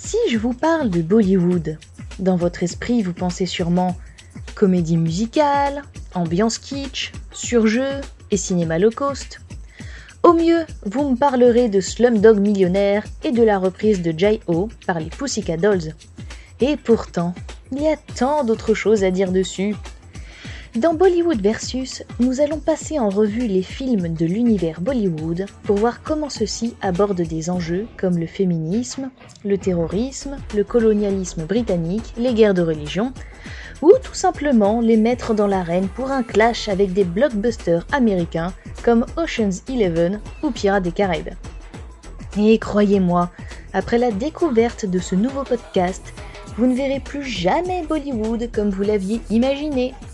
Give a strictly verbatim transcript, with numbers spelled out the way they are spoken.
Si je vous parle de Bollywood, dans votre esprit vous pensez sûrement comédie musicale, ambiance kitsch, surjeu et cinéma low cost. Au mieux, vous me parlerez de Slumdog Millionnaire et de la reprise de Jai-Ho par les Pussycat Dolls. Et pourtant, il y a tant d'autres choses à dire dessus. Dans Bollywood versus, nous allons passer en revue les films de l'univers Bollywood pour voir comment ceux-ci abordent des enjeux comme le féminisme, le terrorisme, le colonialisme britannique, les guerres de religion, ou tout simplement les mettre dans l'arène pour un clash avec des blockbusters américains comme Ocean's Eleven ou Pirates des Caraïbes. Et croyez-moi, après la découverte de ce nouveau podcast, vous ne verrez plus jamais Bollywood comme vous l'aviez imaginé.